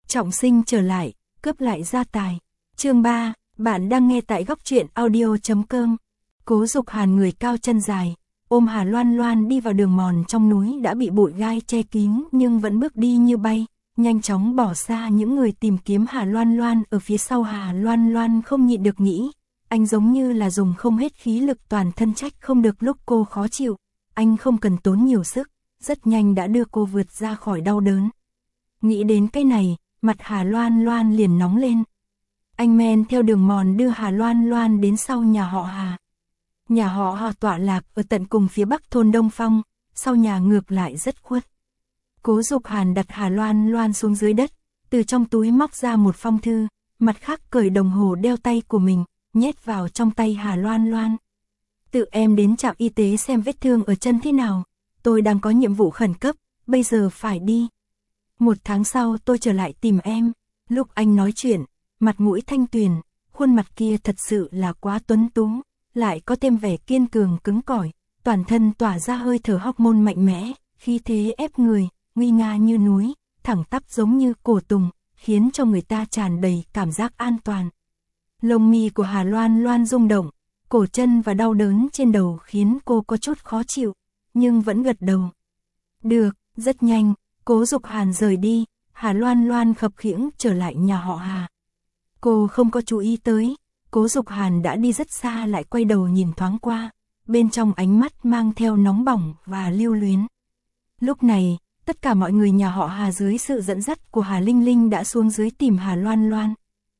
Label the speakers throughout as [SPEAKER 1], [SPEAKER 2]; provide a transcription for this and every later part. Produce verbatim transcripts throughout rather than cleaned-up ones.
[SPEAKER 1] trọng sinh trở lại, cướp lại gia tài. Chương ba, bạn đang nghe tại góc truyện audio.com. Cố Dục Hàn người cao chân dài, ôm Hà Loan Loan đi vào đường mòn trong núi đã bị bụi gai che kín nhưng vẫn bước đi như bay, nhanh chóng bỏ xa những người tìm kiếm Hà Loan Loan ở phía sau. Hà Loan Loan không nhịn được nghĩ, anh giống như là dùng không hết khí lực toàn thân, trách không được lúc cô khó chịu, anh không cần tốn nhiều sức, rất nhanh đã đưa cô vượt ra khỏi đau đớn. Nghĩ đến cái này, mặt Hà Loan Loan liền nóng lên. Anh men theo đường mòn đưa Hà Loan Loan đến sau nhà họ Hà. Nhà họ Hà tọa lạc ở tận cùng phía bắc thôn Đông Phong, sau nhà ngược lại rất khuất. Cố Dục Hàn đặt Hà Loan Loan xuống dưới đất, từ trong túi móc ra một phong thư, mặt khác cởi đồng hồ đeo tay của mình, nhét vào trong tay Hà Loan Loan. Tự em đến trạm y tế xem vết thương ở chân thế nào, tôi đang có nhiệm vụ khẩn cấp, bây giờ phải đi. Một tháng sau tôi trở lại tìm em. Lúc anh nói chuyện, mặt mũi thanh tuyền, khuôn mặt kia thật sự là quá tuấn tú, lại có thêm vẻ kiên cường cứng cỏi, toàn thân tỏa ra hơi thở hormone mạnh mẽ, khí thế ép người, nguy nga như núi, thẳng tắp giống như cổ tùng, khiến cho người ta tràn đầy cảm giác an toàn. Lông mi của Hà Loan Loan rung động, cổ chân và đau đớn trên đầu khiến cô có chút khó chịu, nhưng vẫn gật đầu. Được, rất nhanh, Cố Dục Hàn rời đi, Hà Loan Loan khập khiễng trở lại nhà họ Hà. Cô không có chú ý tới, Cố Dục Hàn đã đi rất xa, lại quay đầu nhìn thoáng qua, bên trong ánh mắt mang theo nóng bỏng và lưu luyến. Lúc này, tất cả mọi người nhà họ Hà dưới sự dẫn dắt của Hà Linh Linh đã xuống dưới tìm Hà Loan Loan.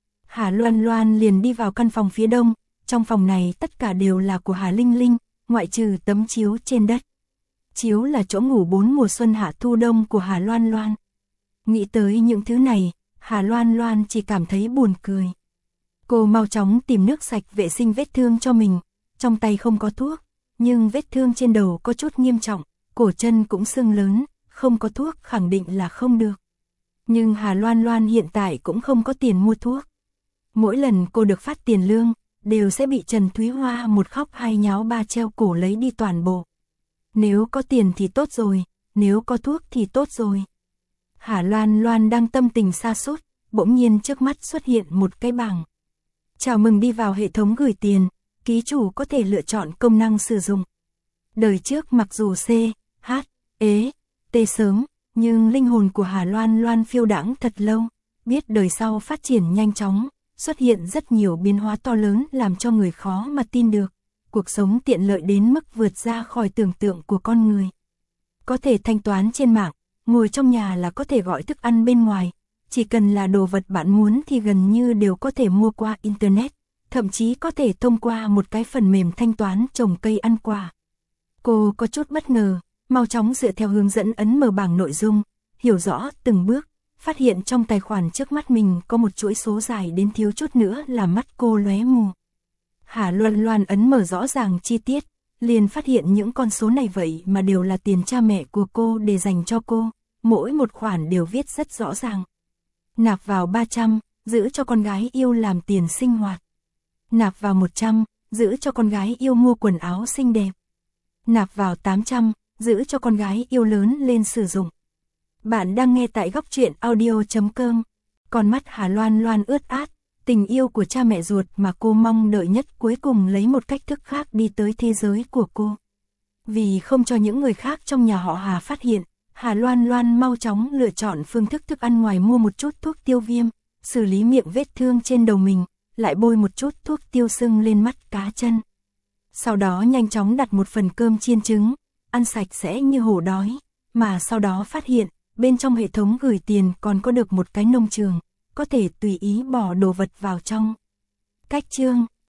[SPEAKER 1] Hà Loan Loan liền đi vào căn phòng phía đông, trong phòng này tất cả đều là của Hà Linh Linh, ngoại trừ tấm chiếu trên đất. Chiếu là chỗ ngủ bốn mùa xuân hạ thu đông của Hà Loan Loan. Nghĩ tới những thứ này, Hà Loan Loan chỉ cảm thấy buồn cười. Cô mau chóng tìm nước sạch vệ sinh vết thương cho mình, trong tay không có thuốc, nhưng vết thương trên đầu có chút nghiêm trọng, cổ chân cũng sưng lớn, không có thuốc khẳng định là không được. Nhưng Hà Loan Loan hiện tại cũng không có tiền mua thuốc. Mỗi lần cô được phát tiền lương, đều sẽ bị Trần Thúy Hoa một khóc hai nháo ba treo cổ lấy đi toàn bộ. Nếu có tiền thì tốt rồi, nếu có thuốc thì tốt rồi. Hà Loan Loan đang tâm tình sa sút, bỗng nhiên trước mắt xuất hiện một cái bảng. Chào mừng đi vào hệ thống gửi tiền, ký chủ có thể lựa chọn công năng sử dụng. Đời trước mặc dù C, H, E, T sớm, nhưng linh hồn của Hà Loan Loan phiêu đãng thật lâu, biết đời sau phát triển nhanh chóng, xuất hiện rất nhiều biến hóa to lớn làm cho người khó mà tin được. Cuộc sống tiện lợi đến mức vượt ra khỏi tưởng tượng của con người. Có thể thanh toán trên mạng, ngồi trong nhà là có thể gọi thức ăn bên ngoài, chỉ cần là đồ vật bạn muốn thì gần như đều có thể mua qua Internet, thậm chí có thể thông qua một cái phần mềm thanh toán trồng cây ăn quả. Cô có chút bất ngờ, mau chóng dựa theo hướng dẫn ấn mở bảng nội dung, hiểu rõ từng bước, phát hiện trong tài khoản trước mắt mình có một chuỗi số dài đến thiếu chút nữa là mắt cô lóe mù. Hà Loan Loan ấn mở rõ ràng chi tiết, liền phát hiện những con số này vậy mà đều là tiền cha mẹ của cô để dành cho cô, mỗi một khoản đều viết rất rõ ràng. Nạp vào ba trăm, giữ cho con gái yêu làm tiền sinh hoạt. Nạp vào một trăm, giữ cho con gái yêu mua quần áo xinh đẹp. Nạp vào tám trăm, giữ cho con gái yêu lớn lên sử dụng. Bạn đang nghe tại góc truyện audio.com. Con mắt Hà Loan Loan ướt át, tình yêu của cha mẹ ruột mà cô mong đợi nhất cuối cùng lấy một cách thức khác đi tới thế giới của cô. Vì không cho những người khác trong nhà họ Hà phát hiện, Hà Loan Loan mau chóng lựa chọn phương thức thức ăn ngoài, mua một chút thuốc tiêu viêm, xử lý miệng vết thương trên đầu mình, lại bôi một chút thuốc tiêu sưng lên mắt cá chân. Sau đó nhanh chóng đặt một phần cơm chiên trứng, ăn sạch sẽ như hổ đói, mà sau đó phát hiện, bên trong hệ thống gửi tiền còn có được một cái nông trường, có thể tùy ý bỏ đồ vật vào trong. Cách chương